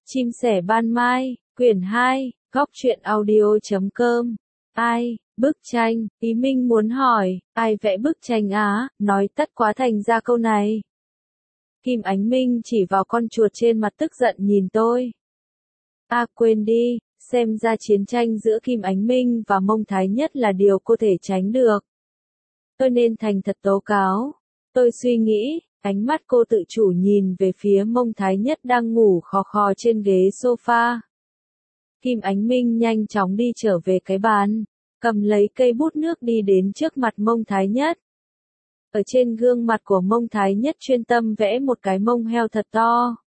Chim sẻ ban mai, quyển 2, góc truyện audio.com. Ai, bức tranh, Ý Minh muốn hỏi, ai vẽ bức tranh á, nói tất quá thành ra câu này. Kim Ánh Minh chỉ vào con chuột trên mặt tức giận nhìn tôi. Quên đi, xem ra chiến tranh giữa Kim Ánh Minh và Mông Thái Nhất là điều cô thể tránh được. Tôi nên thành thật tố cáo. Tôi suy nghĩ, ánh mắt cô tự chủ nhìn về phía Mông Thái Nhất đang ngủ khò khò trên ghế sofa. Kim Ánh Minh nhanh chóng đi trở về cái bàn, cầm lấy cây bút nước đi đến trước mặt Mông Thái Nhất. Ở trên gương mặt của Mông Thái Nhất chuyên tâm vẽ một cái mông heo thật to.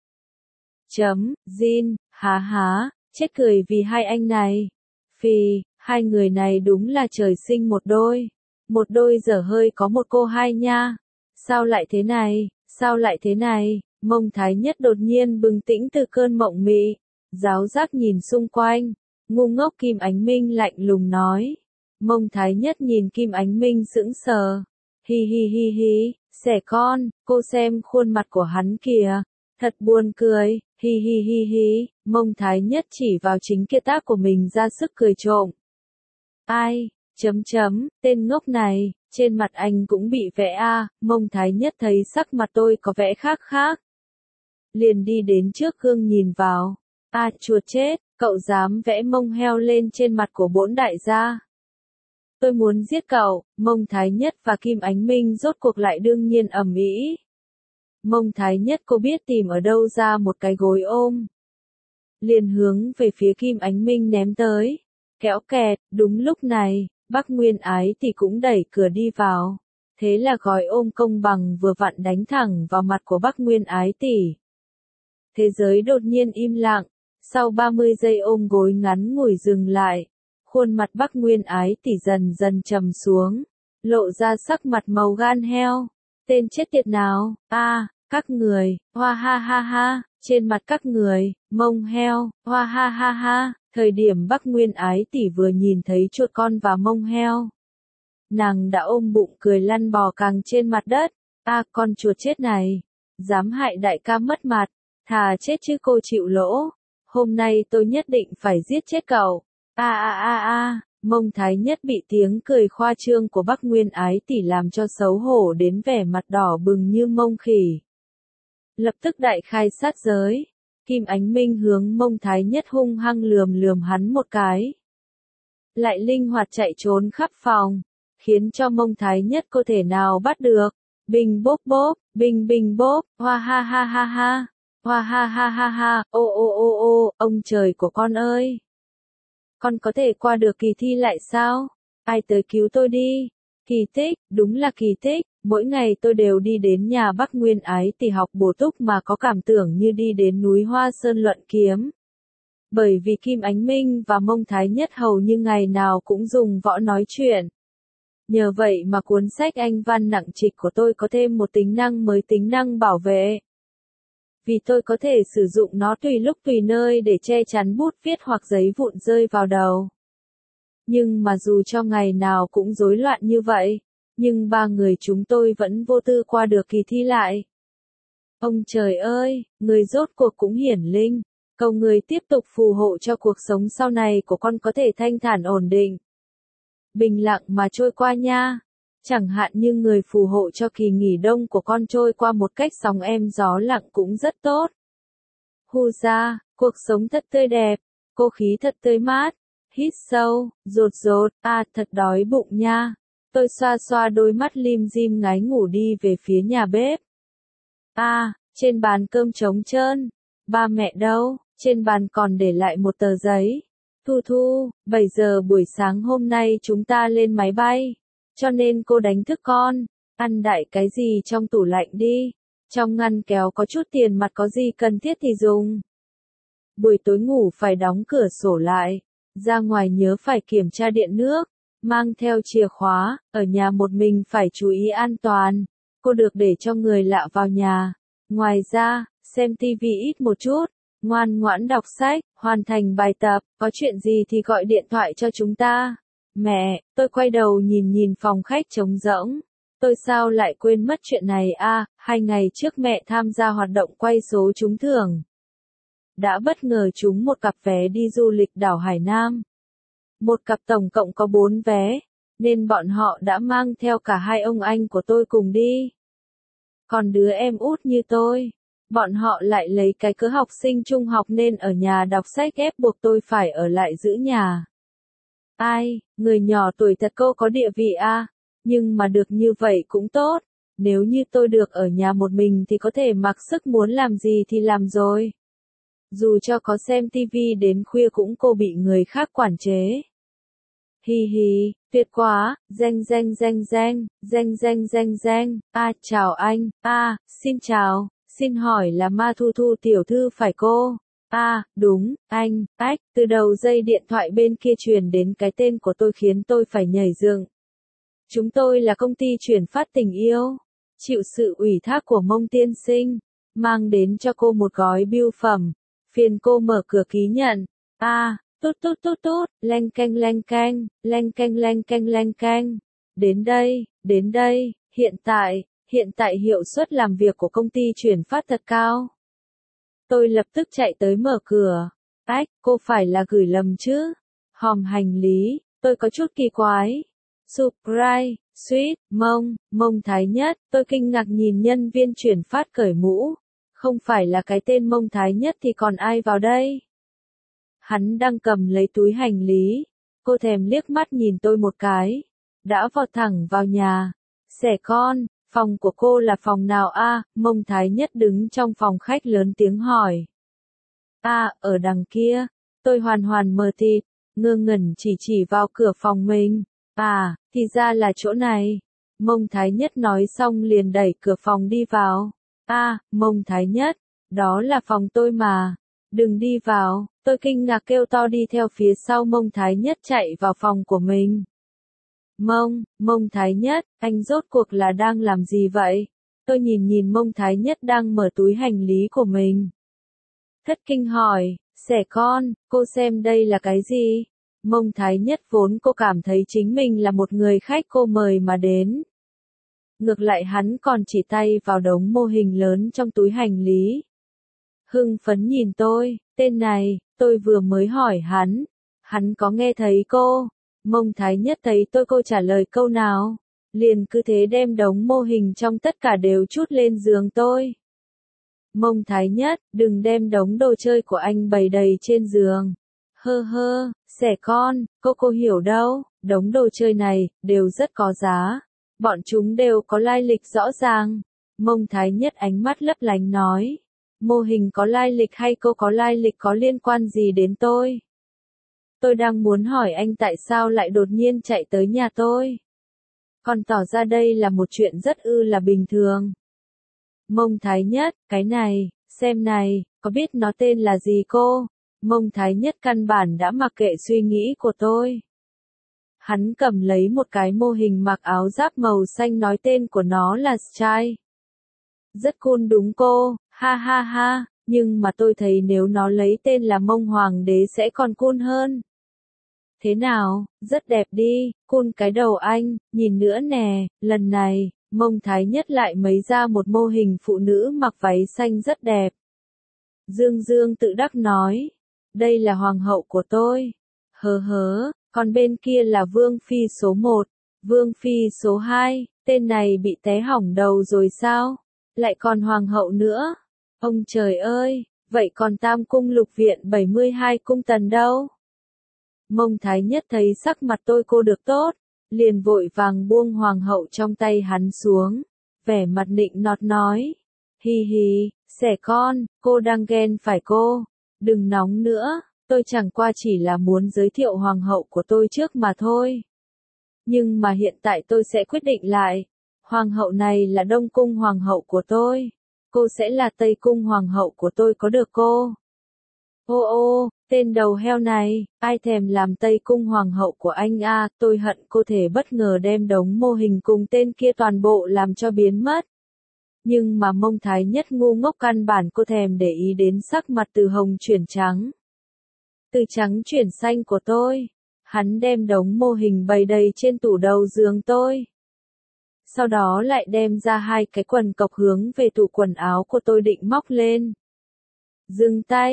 Jin, há, chết cười vì hai anh này. Phì, hai người này đúng là trời sinh một đôi dở hơi có một cô hai nha. Sao lại thế này, Mông Thái Nhất đột nhiên bừng tỉnh từ cơn mộng mị, giáo giác nhìn xung quanh, ngu ngốc. Kim Ánh Minh lạnh lùng nói. Mông Thái Nhất nhìn Kim Ánh Minh sững sờ. Hi, xẻ con, cô xem khuôn mặt của hắn kìa, thật buồn cười, hi, Mông Thái Nhất chỉ vào chính kia tác của mình ra sức cười trộm. Ai, tên ngốc này, trên mặt anh cũng bị vẽ à, Mông Thái Nhất thấy sắc mặt tôi có vẻ khác. Liền đi đến trước gương nhìn vào. Chuột chết, cậu dám vẽ mông heo lên trên mặt của bổn đại gia. Tôi muốn giết cậu. Mông Thái Nhất và Kim Ánh Minh rốt cuộc lại đương nhiên ầm ĩ. Mông Thái Nhất cô biết tìm ở đâu ra một cái gối ôm. Liền hướng về phía Kim Ánh Minh ném tới. Kéo kẹt, đúng lúc này, Bắc Nguyên Ái thì cũng đẩy cửa đi vào. Thế là gói ôm công bằng vừa vặn đánh thẳng vào mặt của Bắc Nguyên Ái tỷ. Thế giới đột nhiên im lặng, sau 30 giây ôm gối ngắn ngủi dừng lại. Khuôn mặt Bắc Nguyên Ái tỷ dần dần trầm xuống, lộ ra sắc mặt màu gan heo. Tên chết tiệt nào, các người, hoa ha, trên mặt các người, mông heo, hoa ha. Thời điểm Bắc Nguyên Ái tỷ vừa nhìn thấy chuột con và mông heo, nàng đã ôm bụng cười lăn bò càng trên mặt đất. Con chuột chết này, dám hại đại ca mất mặt, thà chết chứ cô chịu lỗ. Hôm nay tôi nhất định phải giết chết cậu. Mông Thái Nhất bị tiếng cười khoa trương của Bắc Nguyên Ái tỷ làm cho xấu hổ đến vẻ mặt đỏ bừng như mông khỉ. Lập tức đại khai sát giới. Kim Ánh Minh hướng Mông Thái Nhất hung hăng lườm hắn một cái. Lại linh hoạt chạy trốn khắp phòng, khiến cho Mông Thái Nhất có thể nào bắt được. Bình bốp, bình bốp, hoa ha. Hoa ha, ô, ông trời của con ơi. Con có thể qua được kỳ thi lại sao? Ai tới cứu tôi đi. Kỳ tích, đúng là kỳ tích, mỗi ngày tôi đều đi đến nhà Bắc Nguyên Ái tỷ học bổ túc mà có cảm tưởng như đi đến núi Hoa Sơn luận kiếm. Bởi vì Kim Ánh Minh và Mông Thái Nhất hầu như ngày nào cũng dùng võ nói chuyện. Nhờ vậy mà cuốn sách Anh văn nặng trịch của tôi có thêm một tính năng mới, tính năng bảo vệ. Vì tôi có thể sử dụng nó tùy lúc tùy nơi để che chắn bút viết hoặc giấy vụn rơi vào đầu. Nhưng mà dù cho ngày nào cũng rối loạn như vậy, nhưng ba người chúng tôi vẫn vô tư qua được kỳ thi lại. Ông trời ơi, người rốt cuộc cũng hiển linh, cầu người tiếp tục phù hộ cho cuộc sống sau này của con có thể thanh thản ổn định, bình lặng mà trôi qua nha. Chẳng hạn như người phù hộ cho kỳ nghỉ đông của con trôi qua một cách sóng êm gió lặng cũng rất tốt. Hu ra, cuộc sống thật tươi đẹp, cô khí thật tươi mát. Hít sâu, rột, thật đói bụng nha. Tôi xoa đôi mắt lim dim ngái ngủ đi về phía nhà bếp. Trên bàn cơm trống trơn. Ba mẹ đâu? Trên bàn còn để lại một tờ giấy. Thu, 7 giờ buổi sáng hôm nay chúng ta lên máy bay. Cho nên cô đánh thức con, ăn đại cái gì trong tủ lạnh đi. Trong ngăn kéo có chút tiền mặt, có gì cần thiết thì dùng. Buổi tối ngủ phải đóng cửa sổ lại. Ra ngoài nhớ phải kiểm tra điện nước, mang theo chìa khóa, ở nhà một mình phải chú ý an toàn. Cô được để cho người lạ vào nhà. Ngoài ra, xem tivi ít một chút, ngoan ngoãn đọc sách, hoàn thành bài tập, có chuyện gì thì gọi điện thoại cho chúng ta. Mẹ, tôi quay đầu nhìn phòng khách trống rỗng. Tôi sao lại quên mất chuyện này 2 ngày trước mẹ tham gia hoạt động quay số trúng thưởng. đã bất ngờ trúng một cặp vé đi du lịch đảo Hải Nam. Một cặp tổng cộng có 4 vé, nên bọn họ đã mang theo cả hai ông anh của tôi cùng đi. Còn đứa em út như tôi, bọn họ lại lấy cái cớ học sinh trung học nên ở nhà đọc sách ép buộc tôi phải ở lại giữ nhà. Ai, người nhỏ tuổi thật cô có địa vị à, nhưng mà được như vậy cũng tốt. Nếu như tôi được ở nhà một mình thì có thể mặc sức muốn làm gì thì làm rồi. Dù cho có xem tivi đến khuya cũng cô bị người khác quản chế. Hi hi, tuyệt quá, danh. Chào anh, xin chào, xin hỏi là Ma Thu Thu tiểu thư phải cô? Đúng, anh, từ đầu dây điện thoại bên kia truyền đến cái tên của tôi khiến tôi phải nhảy dựng. Chúng tôi là công ty chuyển phát tình yêu, chịu sự ủy thác của Mông tiên sinh, mang đến cho cô một gói bưu phẩm, phiền cô mở cửa ký nhận. Tút, leng keng. Đến đây, hiện tại hiệu suất làm việc của công ty chuyển phát thật cao. Tôi lập tức chạy tới mở cửa. Cô phải là gửi lầm chứ? Hòm hành lý, tôi có chút kỳ quái. Surprise, sweet, Mông Thái Nhất, tôi kinh ngạc nhìn nhân viên chuyển phát cởi mũ. Không phải là cái tên Mông Thái Nhất thì còn ai vào đây? Hắn đang cầm lấy túi hành lý. Cô thèm liếc mắt nhìn tôi một cái. Đã vọt thẳng vào nhà. Xẻ con, phòng của cô là phòng nào Mông Thái Nhất đứng trong phòng khách lớn tiếng hỏi. Ở đằng kia. Tôi hoàn mờ tịt, ngơ ngẩn chỉ vào cửa phòng mình. Thì ra là chỗ này. Mông Thái Nhất nói xong liền đẩy cửa phòng đi vào. Mông Thái Nhất, đó là phòng tôi mà. Đừng đi vào, tôi kinh ngạc kêu to đi theo phía sau Mông Thái Nhất chạy vào phòng của mình. Mông Thái Nhất, anh rốt cuộc là đang làm gì vậy? Tôi nhìn Mông Thái Nhất đang mở túi hành lý của mình. Thất kinh hỏi, xẻ con, cô xem đây là cái gì? Mông Thái Nhất vốn cô cảm thấy chính mình là một người khách cô mời mà đến. Ngược lại hắn còn chỉ tay vào đống mô hình lớn trong túi hành lý. Hưng phấn nhìn tôi, tên này, tôi vừa mới hỏi hắn có nghe thấy cô? Mông Thái Nhất thấy cô trả lời câu nào, liền cứ thế đem đống mô hình trong tất cả đều trút lên giường tôi. Mông Thái Nhất, đừng đem đống đồ chơi của anh bày đầy trên giường. Xẻ con, cô hiểu đâu, đống đồ chơi này, đều rất có giá. Bọn chúng đều có lai lịch rõ ràng. Mông Thái Nhất ánh mắt lấp lánh nói. Mô hình có lai lịch hay cô có lai lịch có liên quan gì đến tôi? Tôi đang muốn hỏi anh tại sao lại đột nhiên chạy tới nhà tôi. Còn tỏ ra đây là một chuyện rất là bình thường. Mông Thái Nhất, cái này, xem này, có biết nó tên là gì cô? Mông Thái Nhất căn bản đã mặc kệ suy nghĩ của tôi. Hắn cầm lấy một cái mô hình mặc áo giáp màu xanh nói tên của nó là Style. Rất cool đúng cô, ha, nhưng mà tôi thấy nếu nó lấy tên là Mông Hoàng đế sẽ còn cool hơn. Thế nào, rất đẹp đi, cool cái đầu anh, nhìn nữa nè, lần này, Mông Thái Nhất lại mấy ra một mô hình phụ nữ mặc váy xanh rất đẹp. Dương tự đắc nói, đây là hoàng hậu của tôi. Còn bên kia là Vương Phi số 1, Vương Phi số 2, tên này bị té hỏng đầu rồi sao? Lại còn hoàng hậu nữa. Ông trời ơi, vậy còn Tam cung lục viện 72 cung tần đâu? Mông Thái Nhất thấy sắc mặt cô được tốt, liền vội vàng buông hoàng hậu trong tay hắn xuống, vẻ mặt nịnh nọt nói. Hi, xẻ con, cô đang ghen phải cô? Đừng nóng nữa, tôi chẳng qua chỉ là muốn giới thiệu hoàng hậu của tôi trước mà thôi. Nhưng mà hiện tại tôi sẽ quyết định lại. Hoàng hậu này là Đông cung hoàng hậu của tôi. Cô sẽ là Tây cung hoàng hậu của tôi có được cô? Tên đầu heo này, ai thèm làm Tây cung hoàng hậu của anh tôi hận cô thể bất ngờ đem đống mô hình cùng tên kia toàn bộ làm cho biến mất. Nhưng mà Mông Thái Nhất ngu ngốc căn bản cô thèm để ý đến sắc mặt từ hồng chuyển trắng. Từ trắng chuyển xanh của tôi. Hắn đem đống mô hình bày đầy trên tủ đầu giường tôi. Sau đó lại đem ra hai cái quần cộc hướng về tủ quần áo của tôi định móc lên. Dừng tay,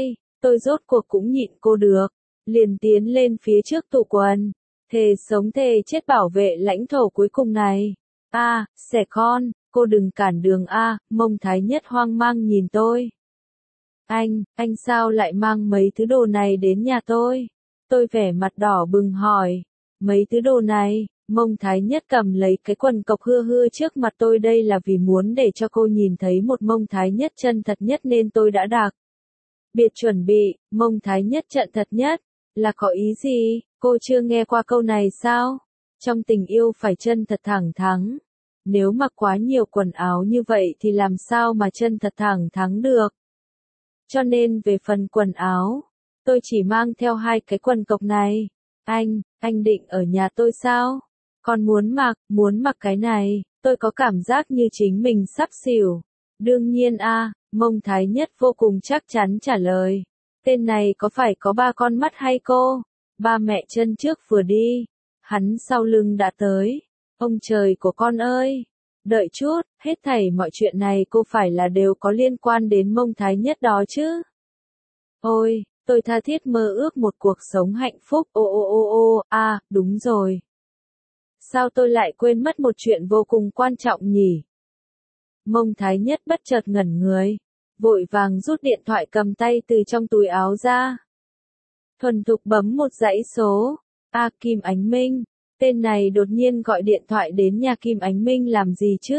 tôi rốt cuộc cũng nhịn cô được, liền tiến lên phía trước tủ quần, thề sống thề chết bảo vệ lãnh thổ cuối cùng này. A, xẻ con, cô đừng cản đường A, Mông Thái Nhất hoang mang nhìn tôi. Anh sao lại mang mấy thứ đồ này đến nhà tôi? Tôi vẻ mặt đỏ bừng hỏi, mấy thứ đồ này, Mông Thái Nhất cầm lấy cái quần cộc hưa hưa trước mặt tôi, đây là vì muốn để cho cô nhìn thấy một Mông Thái Nhất chân thật nhất nên tôi đã đặc biệt chuẩn bị, Mông Thái Nhất trận thật nhất, là có ý gì, cô chưa nghe qua câu này sao? Trong tình yêu phải chân thật thẳng thắn, nếu mặc quá nhiều quần áo như vậy thì làm sao mà chân thật thẳng thắn được? Cho nên về phần quần áo, tôi chỉ mang theo 2 cái quần cộc này. Anh định ở nhà tôi sao? Còn muốn mặc cái này, tôi có cảm giác như chính mình sắp xỉu. Đương nhiên a, Mông Thái Nhất vô cùng chắc chắn trả lời. Tên này có phải có 3 con mắt hay cô? Ba mẹ chân trước vừa đi, hắn sau lưng đã tới. Ông trời của con ơi! Đợi chút, hết thảy mọi chuyện này cô phải là đều có liên quan đến Mông Thái Nhất đó chứ? Ôi, tôi tha thiết mơ ước một cuộc sống hạnh phúc, đúng rồi. Sao tôi lại quên mất một chuyện vô cùng quan trọng nhỉ? Mông Thái Nhất bất chợt ngẩn người, vội vàng rút điện thoại cầm tay từ trong túi áo ra. Thuần thục bấm một dãy số, Kim Ánh Minh, tên này đột nhiên gọi điện thoại đến nhà Kim Ánh Minh làm gì chứ?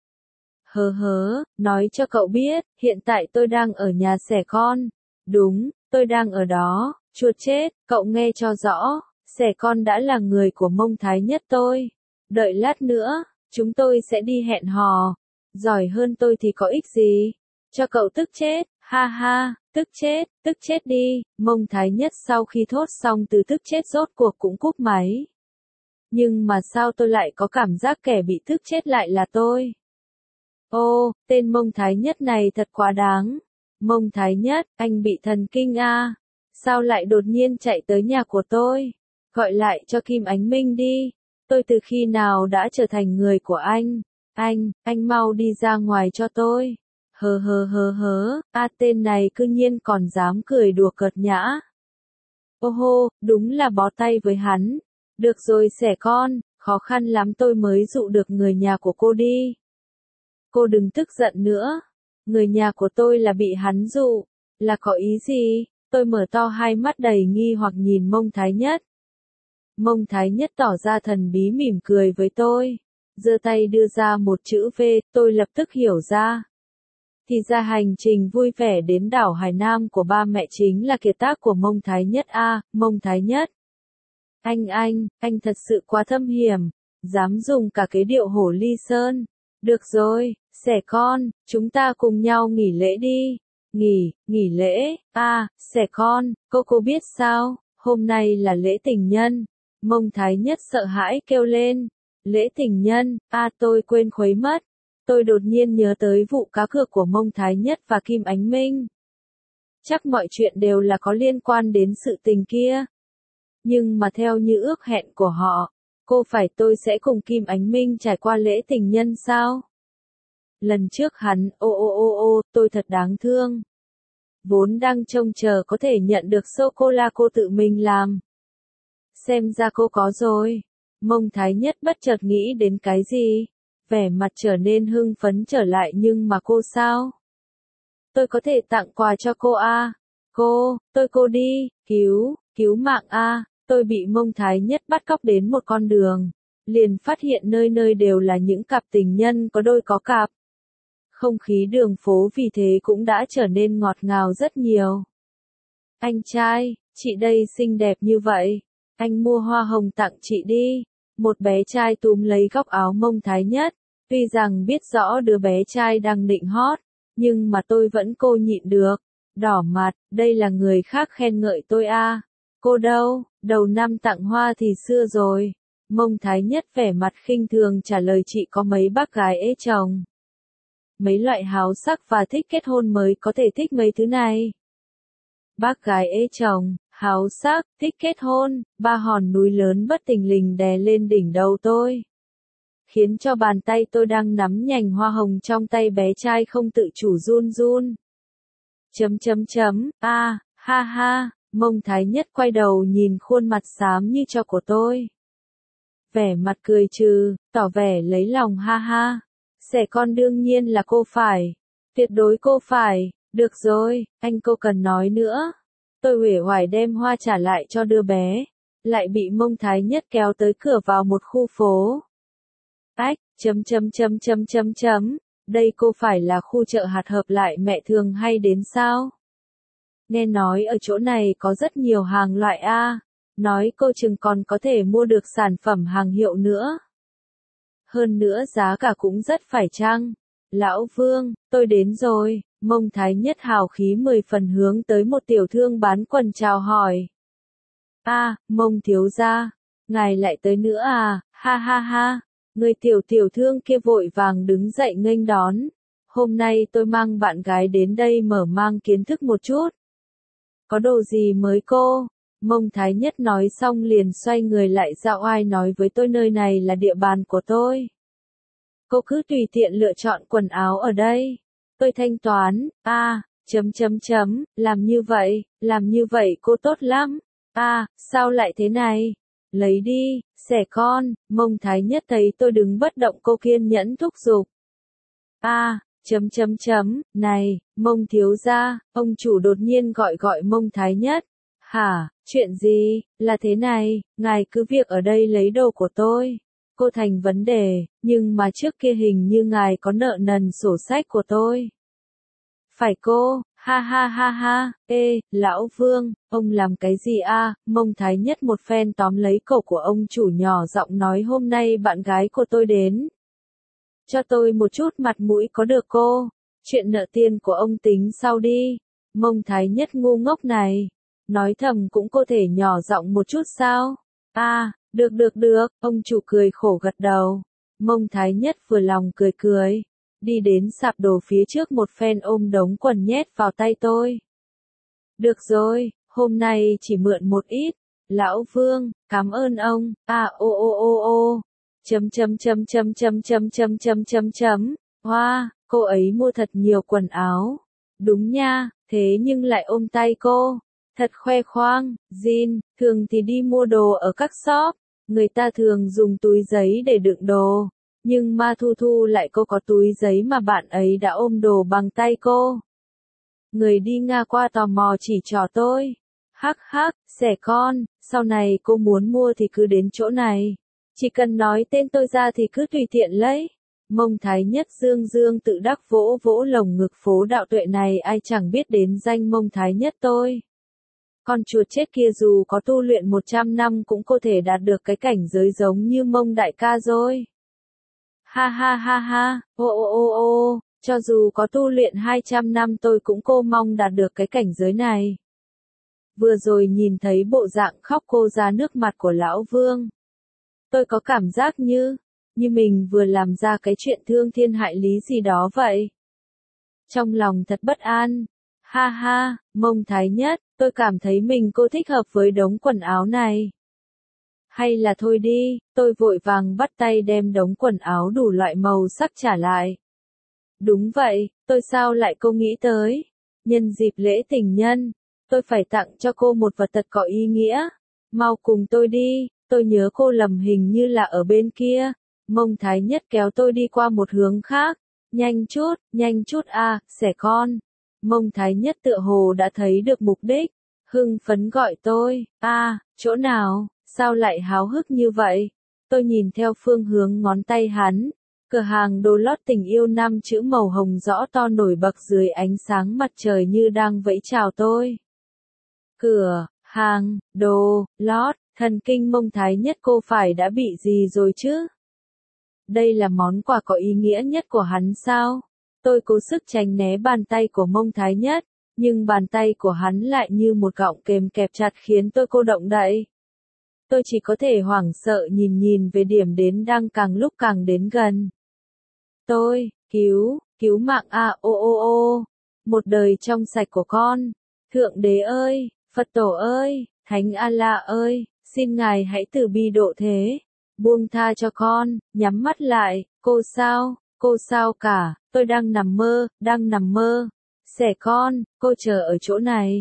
Nói cho cậu biết, hiện tại tôi đang ở nhà xẻ con. Đúng, tôi đang ở đó, chuột chết, cậu nghe cho rõ, xẻ con đã là người của Mông Thái Nhất tôi. Đợi lát nữa, chúng tôi sẽ đi hẹn hò. Giỏi hơn tôi thì có ích gì? Cho cậu tức chết, ha ha, tức chết đi. Mông Thái Nhất sau khi thốt xong từ tức chết rốt cuộc cũng cúp máy. Nhưng mà sao tôi lại có cảm giác kẻ bị tức chết lại là tôi? Ô, tên Mông Thái Nhất này thật quá đáng. Mông Thái Nhất, anh bị thần kinh à? Sao lại đột nhiên chạy tới nhà của tôi? Gọi lại cho Kim Ánh Minh đi. Tôi từ khi nào đã trở thành người của anh? Anh mau đi ra ngoài cho tôi. Tên này cư nhiên còn dám cười đùa cợt nhã. Ô hô, đúng là bó tay với hắn. Được rồi xẻ con, khó khăn lắm tôi mới dụ được người nhà của cô đi. Cô đừng tức giận nữa. Người nhà của tôi là bị hắn dụ. Là có ý gì? Tôi mở to hai mắt đầy nghi hoặc nhìn Mông Thái Nhất. Mông Thái Nhất tỏ ra thần bí mỉm cười với tôi. Giơ tay đưa ra một chữ V, tôi lập tức hiểu ra. Thì ra hành trình vui vẻ đến đảo Hải Nam của ba mẹ chính là kiệt tác của Mông Thái Nhất a, Mông Thái Nhất. Anh thật sự quá thâm hiểm, dám dùng cả cái điệu hổ ly sơn. Được rồi, xẻ con, chúng ta cùng nhau nghỉ lễ đi. Nghỉ lễ, xẻ con, cô biết sao, hôm nay là lễ tình nhân. Mông Thái Nhất sợ hãi kêu lên. Lễ tình nhân, tôi quên khuấy mất. Tôi đột nhiên nhớ tới vụ cá cược của Mông Thái Nhất và Kim Ánh Minh. Chắc mọi chuyện đều là có liên quan đến sự tình kia. Nhưng mà theo như ước hẹn của họ, tôi sẽ cùng Kim Ánh Minh trải qua lễ tình nhân sao? Lần trước hắn, tôi thật đáng thương. Vốn đang trông chờ có thể nhận được sô-cô-la cô tự mình làm. Xem ra cô có rồi. Mông Thái Nhất bất chợt nghĩ đến cái gì? Vẻ mặt trở nên hưng phấn trở lại, nhưng mà cô sao? Tôi có thể tặng quà cho cô à? Cô đi, cứu mạng à? Tôi bị Mông Thái Nhất bắt cóc đến một con đường. Liền phát hiện nơi nơi đều là những cặp tình nhân có đôi có cặp. Không khí đường phố vì thế cũng đã trở nên ngọt ngào rất nhiều. Anh trai, chị đây xinh đẹp như vậy. Anh mua hoa hồng tặng chị đi. Một bé trai túm lấy góc áo Mông Thái Nhất. Tuy rằng biết rõ đứa bé trai đang định hót, nhưng mà tôi vẫn nhịn được. Đỏ mặt, đây là người khác khen ngợi tôi à. Cô đâu, đầu năm tặng hoa thì xưa rồi. Mông Thái Nhất vẻ mặt khinh thường trả lời, chị có mấy bác gái ế chồng. Mấy loại háo sắc và thích kết hôn mới có thể thích mấy thứ này. Bác gái ế chồng, háo sắc, thích kết hôn, ba hòn núi lớn bất thình lình đè lên đỉnh đầu tôi. Khiến cho bàn tay tôi đang nắm nhành hoa hồng trong tay bé trai không tự chủ run run. Ha ha, Mông Thái Nhất quay đầu nhìn khuôn mặt xám như tro của tôi. Vẻ mặt cười trừ, tỏ vẻ lấy lòng ha ha. Xẻ con đương nhiên là cô phải. Tuyệt đối cô phải. Được rồi, anh cô cần nói nữa. Tôi uể oải đem hoa trả lại cho đứa bé. Lại bị Mông Thái Nhất kéo tới cửa vào một khu phố. Ách, chấm. Đây cô phải là khu chợ hạt hợp lại mẹ thường hay đến sao? Nghe nói ở chỗ này có rất nhiều hàng loại A. Nói cô chừng còn có thể mua được sản phẩm hàng hiệu nữa. Hơn nữa giá cả cũng rất phải chăng. Lão Vương, tôi đến rồi. Mông Thái Nhất hào khí 10 phần hướng tới một tiểu thương bán quần chào hỏi. Mông thiếu gia, ngài lại tới nữa à, ha ha ha. Người tiểu thương kia vội vàng đứng dậy nghênh đón. Hôm nay tôi mang bạn gái đến đây mở mang kiến thức một chút. Có đồ gì mới cô? Mông Thái Nhất nói xong liền xoay người lại dạo oai nói với tôi nơi này là địa bàn của tôi. Cô cứ tùy tiện lựa chọn quần áo ở đây. Tôi thanh toán, làm như vậy cô tốt lắm. Sao lại thế này? Lấy đi, xẻ con, Mông Thái Nhất thấy tôi đứng bất động cô kiên nhẫn thúc giục. Này, Mông thiếu gia, ông chủ đột nhiên gọi Mông Thái Nhất. Hả, chuyện gì, là thế này, ngài cứ việc ở đây lấy đồ của tôi. Cô thành vấn đề, nhưng mà trước kia hình như ngài có nợ nần sổ sách của tôi. Phải cô, ha ha ha ha, lão Vương, ông làm cái gì Mông Thái Nhất một phen tóm lấy cổ của ông chủ nhỏ giọng nói hôm nay bạn gái của tôi đến. Cho tôi một chút mặt mũi có được cô, chuyện nợ tiền của ông tính sau đi. Mông Thái Nhất ngu ngốc này, nói thầm cũng có thể nhỏ giọng một chút sao? Được, ông chủ cười khổ gật đầu. Mông Thái Nhất vừa lòng cười. Đi đến sạp đồ phía trước một phen ôm đống quần nhét vào tay tôi. Được rồi, hôm nay chỉ mượn một ít. Lão Vương, cảm ơn ông. Hoa, cô ấy mua thật nhiều quần áo. Đúng nha, thế nhưng lại ôm tay cô. Thật khoe khoang, Jin, thường thì đi mua đồ ở các shop. Người ta thường dùng túi giấy để đựng đồ. Nhưng mà Thu lại cô có túi giấy mà bạn ấy đã ôm đồ bằng tay cô. Người đi ngang qua tò mò chỉ trỏ tôi. Hắc, xẻ con, sau này cô muốn mua thì cứ đến chỗ này. Chỉ cần nói tên tôi ra thì cứ tùy tiện lấy. Mông Thái Nhất dương tự đắc vỗ lồng ngực phố đạo tuệ này ai chẳng biết đến danh Mông Thái Nhất tôi. Con chuột chết kia dù có tu luyện 100 năm cũng có thể đạt được cái cảnh giới giống như Mông đại ca rồi. Ha, cho dù có tu luyện 200 năm tôi cũng mong đạt được cái cảnh giới này. Vừa rồi nhìn thấy bộ dạng khóc cô ra nước mặt của Lão Vương. Tôi có cảm giác như mình vừa làm ra cái chuyện thương thiên hại lý gì đó vậy. Trong lòng thật bất an. Ha, Mông Thái Nhất, tôi cảm thấy mình thích hợp với đống quần áo này. Hay là thôi đi, tôi vội vàng bắt tay đem đống quần áo đủ loại màu sắc trả lại. Đúng vậy, tôi sao lại nghĩ tới. Nhân dịp lễ tình nhân, tôi phải tặng cho cô một vật thật có ý nghĩa. Mau cùng tôi đi, tôi nhớ cô lầm hình như là ở bên kia. Mông Thái Nhất kéo tôi đi qua một hướng khác. Nhanh chút xẻ con. Mông Thái Nhất tựa hồ đã thấy được mục đích. Hưng phấn gọi tôi. Chỗ nào? Sao lại háo hức như vậy? Tôi nhìn theo phương hướng ngón tay hắn. Cửa hàng đồ lót tình yêu 5 chữ màu hồng rõ to nổi bật dưới ánh sáng mặt trời như đang vẫy chào tôi. Cửa hàng đồ lót, thần kinh Mông Thái Nhất cô phải đã bị gì rồi chứ? Đây là món quà có ý nghĩa nhất của hắn sao? Tôi cố sức tránh né bàn tay của Mông Thái Nhất, nhưng bàn tay của hắn lại như một gọng kềm kẹp chặt khiến tôi cô động đậy. Tôi chỉ có thể hoảng sợ nhìn về điểm đến đang càng lúc càng đến gần. Tôi, cứu mạng một đời trong sạch của con. Thượng Đế ơi, Phật Tổ ơi, Thánh Allah ơi, xin Ngài hãy từ bi độ thế. Buông tha cho con, nhắm mắt lại, cô sao cả, tôi đang nằm mơ. Xẻ con, cô chờ ở chỗ này.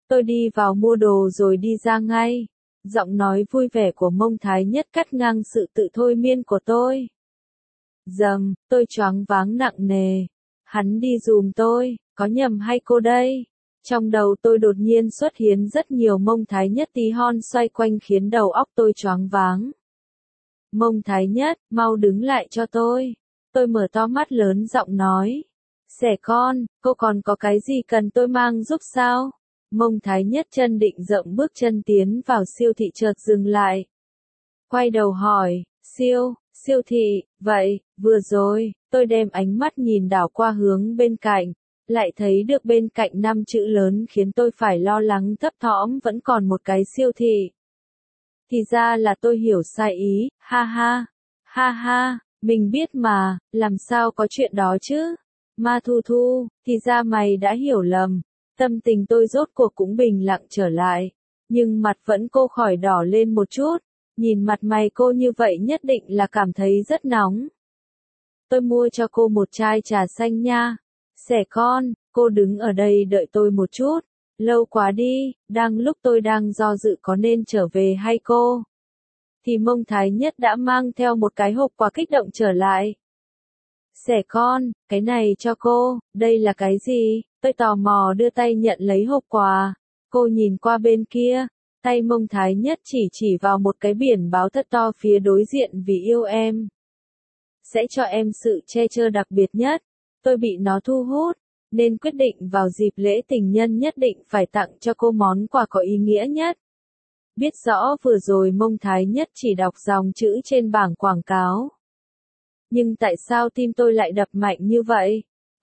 Tôi đi vào mua đồ rồi đi ra ngay. Giọng nói vui vẻ của Mông Thái Nhất cắt ngang sự tự thôi miên của tôi. Dầm, tôi choáng váng nặng nề. Hắn đi giùm tôi, có nhầm hay cô đây? Trong đầu tôi đột nhiên xuất hiện rất nhiều Mông Thái Nhất tí hon xoay quanh khiến đầu óc tôi choáng váng. Mông Thái Nhất, mau đứng lại cho tôi. Tôi mở to mắt lớn giọng nói. Xẻ con, cô còn có cái gì cần tôi mang giúp sao? Mông Thái Nhất chân định rộng bước chân tiến vào siêu thị chợt dừng lại. Quay đầu hỏi, siêu thị, vậy, vừa rồi, tôi đem ánh mắt nhìn đảo qua hướng bên cạnh, lại thấy được bên cạnh 5 chữ lớn khiến tôi phải lo lắng thấp thỏm vẫn còn một cái siêu thị. Thì ra là tôi hiểu sai ý, ha ha, mình biết mà, làm sao có chuyện đó chứ? Ma Thu Thu, thì ra mày đã hiểu lầm. Tâm tình tôi rốt cuộc cũng bình lặng trở lại, nhưng mặt vẫn cô khỏi đỏ lên một chút, nhìn mặt mày cô như vậy nhất định là cảm thấy rất nóng. Tôi mua cho cô một chai trà xanh nha. Xẻ con, cô đứng ở đây đợi tôi một chút, lâu quá đi, lúc tôi đang do dự có nên trở về hay cô. Thì Mông Thái Nhất đã mang theo một cái hộp quà kích động trở lại. Xẻ con, cái này cho cô, đây là cái gì? Tôi tò mò đưa tay nhận lấy hộp quà. Cô nhìn qua bên kia, tay Mông Thái Nhất chỉ vào một cái biển báo thật to phía đối diện vì yêu em. Sẽ cho em sự che chở đặc biệt nhất. Tôi bị nó thu hút, nên quyết định vào dịp lễ tình nhân nhất định phải tặng cho cô món quà có ý nghĩa nhất. Biết rõ vừa rồi Mông Thái Nhất chỉ đọc dòng chữ trên bảng quảng cáo. Nhưng tại sao tim tôi lại đập mạnh như vậy?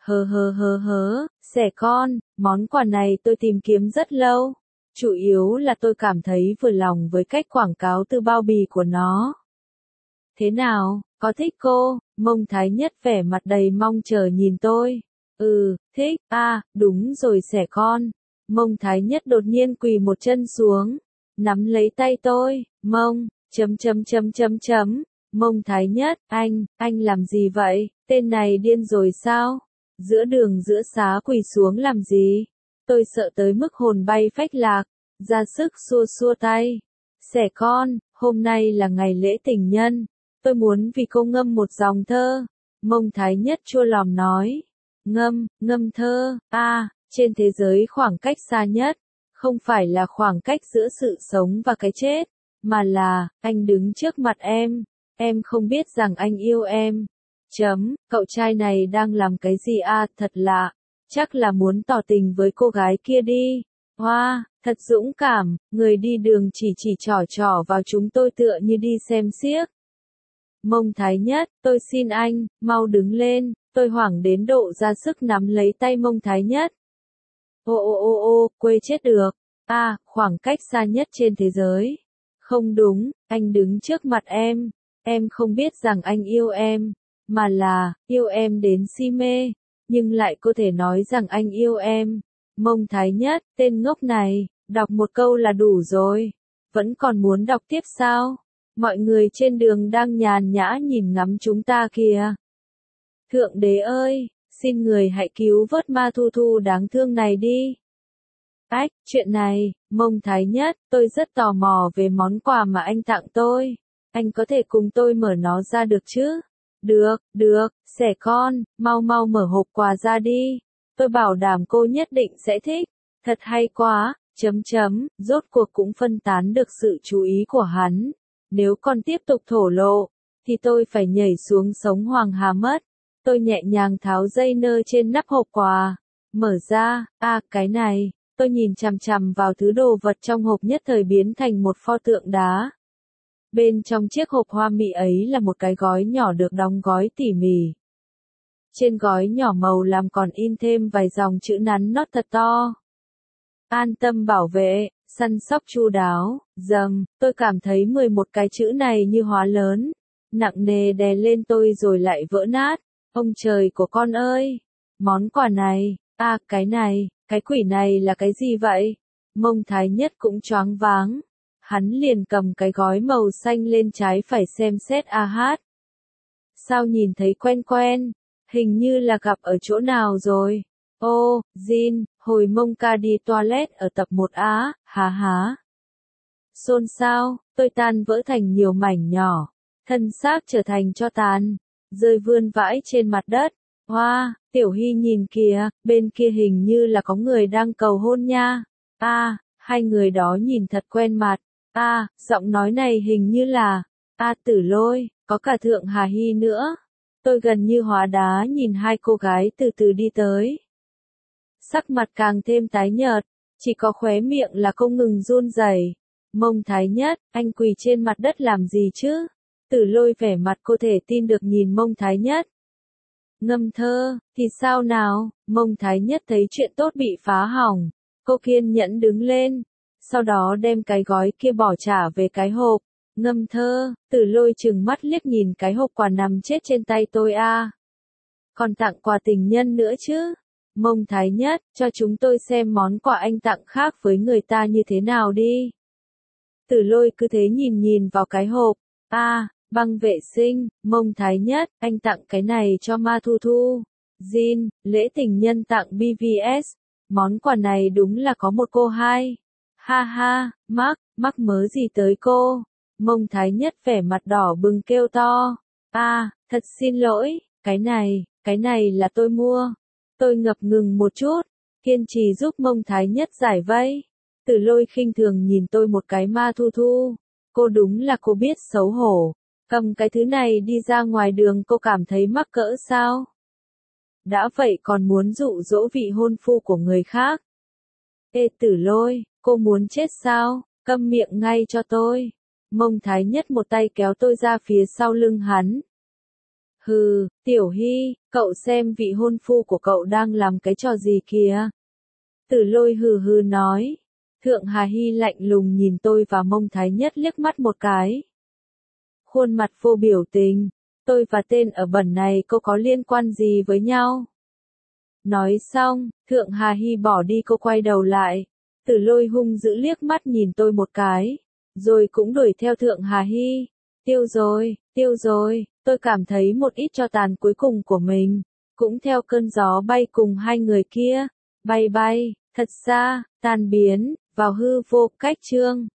Xẻ con, món quà này tôi tìm kiếm rất lâu. Chủ yếu là tôi cảm thấy vừa lòng với cách quảng cáo từ bao bì của nó. Thế nào, có thích cô? Mông Thái Nhất vẻ mặt đầy mong chờ nhìn tôi. Thích, đúng rồi xẻ con. Mông Thái Nhất đột nhiên quỳ một chân xuống, nắm lấy tay tôi, Mông, Mông Thái Nhất, anh làm gì vậy? Tên này điên rồi sao? Giữa đường giữa xá quỳ xuống làm gì? Tôi sợ tới mức hồn bay phách lạc, ra sức xua tay. Xẻ con, hôm nay là ngày lễ tình nhân, tôi muốn vì cô ngâm một dòng thơ. Mông Thái Nhất chua lòm nói. Ngâm thơ, trên thế giới khoảng cách xa nhất, không phải là khoảng cách giữa sự sống và cái chết, mà là, anh đứng trước mặt em không biết rằng anh yêu em. Cậu trai này đang làm cái gì thật lạ, chắc là muốn tỏ tình với cô gái kia đi. Wow, thật dũng cảm, người đi đường chỉ trỏ vào chúng tôi tựa như đi xem xiếc. Mông Thái Nhất, tôi xin anh, mau đứng lên, tôi hoảng đến độ ra sức nắm lấy tay Mông Thái Nhất. Quê chết được. Khoảng cách xa nhất trên thế giới. Không đúng, anh đứng trước mặt em không biết rằng anh yêu em, mà là, yêu em đến si mê, nhưng lại có thể nói rằng anh yêu em. Mông Thái Nhất, tên ngốc này, đọc một câu là đủ rồi, vẫn còn muốn đọc tiếp sao? Mọi người trên đường đang nhàn nhã nhìn ngắm chúng ta kìa. Thượng đế ơi, xin người hãy cứu vớt Ma Thu Thu đáng thương này đi. Chuyện này, Mông Thái Nhất, tôi rất tò mò về món quà mà anh tặng tôi. Anh có thể cùng tôi mở nó ra được chứ? Được, xẻ con, mau mở hộp quà ra đi. Tôi bảo đảm cô nhất định sẽ thích. Thật hay quá, rốt cuộc cũng phân tán được sự chú ý của hắn. Nếu còn tiếp tục thổ lộ, thì tôi phải nhảy xuống sống hoàng hà mất. Tôi nhẹ nhàng tháo dây nơ trên nắp hộp quà. Mở ra, cái này. Tôi nhìn chằm vào thứ đồ vật trong hộp nhất thời biến thành một pho tượng đá. Bên trong chiếc hộp hoa mỹ ấy là một cái gói nhỏ được đóng gói tỉ mỉ. Trên gói nhỏ màu lam còn in thêm vài dòng chữ nắn nót thật to. An tâm bảo vệ, săn sóc chu đáo, tôi cảm thấy 11 cái chữ này như hóa lớn, nặng nề đè lên tôi rồi lại vỡ nát. Ông trời của con ơi! Món quà này, cái này, cái quỷ này là cái gì vậy? Mông Thái Nhất cũng choáng váng. Hắn liền cầm cái gói màu xanh lên trái phải xem xét Sao nhìn thấy quen, hình như là gặp ở chỗ nào rồi. Ô, Jin, hồi mông ca đi toilet ở tập 1 á, há há. Xôn xao, tôi tan vỡ thành nhiều mảnh nhỏ, thân xác trở thành tro tàn, rơi vươn vãi trên mặt đất. Hoa, Tiểu Hy nhìn kìa, bên kia hình như là có người đang cầu hôn nha. Hai người đó nhìn thật quen mặt. Giọng nói này hình như là, Tử Lôi, có cả Thượng Hà Hy nữa. Tôi gần như hóa đá nhìn hai cô gái từ từ đi tới. Sắc mặt càng thêm tái nhợt, chỉ có khóe miệng là không ngừng run rẩy. Mông Thái Nhất, anh quỳ trên mặt đất làm gì chứ? Tử Lôi vẻ mặt cô thể tin được nhìn Mông Thái Nhất. Ngâm thơ, thì sao nào? Mông Thái Nhất thấy chuyện tốt bị phá hỏng. Cô kiên nhẫn đứng lên, sau đó đem cái gói kia bỏ trả về cái hộp. Ngâm thơ, Tử Lôi trừng mắt liếc nhìn cái hộp quà nằm chết trên tay tôi Còn tặng quà tình nhân nữa chứ? Mông Thái Nhất, cho chúng tôi xem món quà anh tặng khác với người ta như thế nào đi. Tử Lôi cứ thế nhìn vào cái hộp. Băng vệ sinh. Mông Thái Nhất, anh tặng cái này cho Ma Thu Thu. Jin, lễ tình nhân tặng BVS. Món quà này đúng là có một cô hai. Ha ha, mắc mớ gì tới cô? Mông Thái Nhất vẻ mặt đỏ bừng kêu to. Thật xin lỗi, cái này là tôi mua. Tôi ngập ngừng một chút, kiên trì giúp Mông Thái Nhất giải vây. Tử Lôi khinh thường nhìn tôi một cái. Ma Thu Thu, cô đúng là cô biết xấu hổ. Cầm cái thứ này đi ra ngoài đường cô cảm thấy mắc cỡ sao? Đã vậy còn muốn dụ dỗ vị hôn phu của người khác. Ê Tử Lôi, cô muốn chết sao? Câm miệng ngay cho tôi. Mông Thái Nhất một tay kéo tôi ra phía sau lưng hắn. Hừ, Tiểu Hy, cậu xem vị hôn phu của cậu đang làm cái trò gì kìa. Tử Lôi hừ nói. Thượng Hà Hy lạnh lùng nhìn tôi và Mông Thái Nhất liếc mắt một cái. Khuôn mặt vô biểu tình. Tôi và tên ở bẩn này cô có liên quan gì với nhau? Nói xong, Thượng Hà Hy bỏ đi. Cô quay đầu lại. Tử Lôi hung dữ liếc mắt nhìn tôi một cái, rồi cũng đuổi theo Thượng Hà Hy. Tiêu rồi, tôi cảm thấy một ít tro tàn cuối cùng của mình, cũng theo cơn gió bay cùng hai người kia, bay, thật xa, tan biến, vào hư vô. Cách chương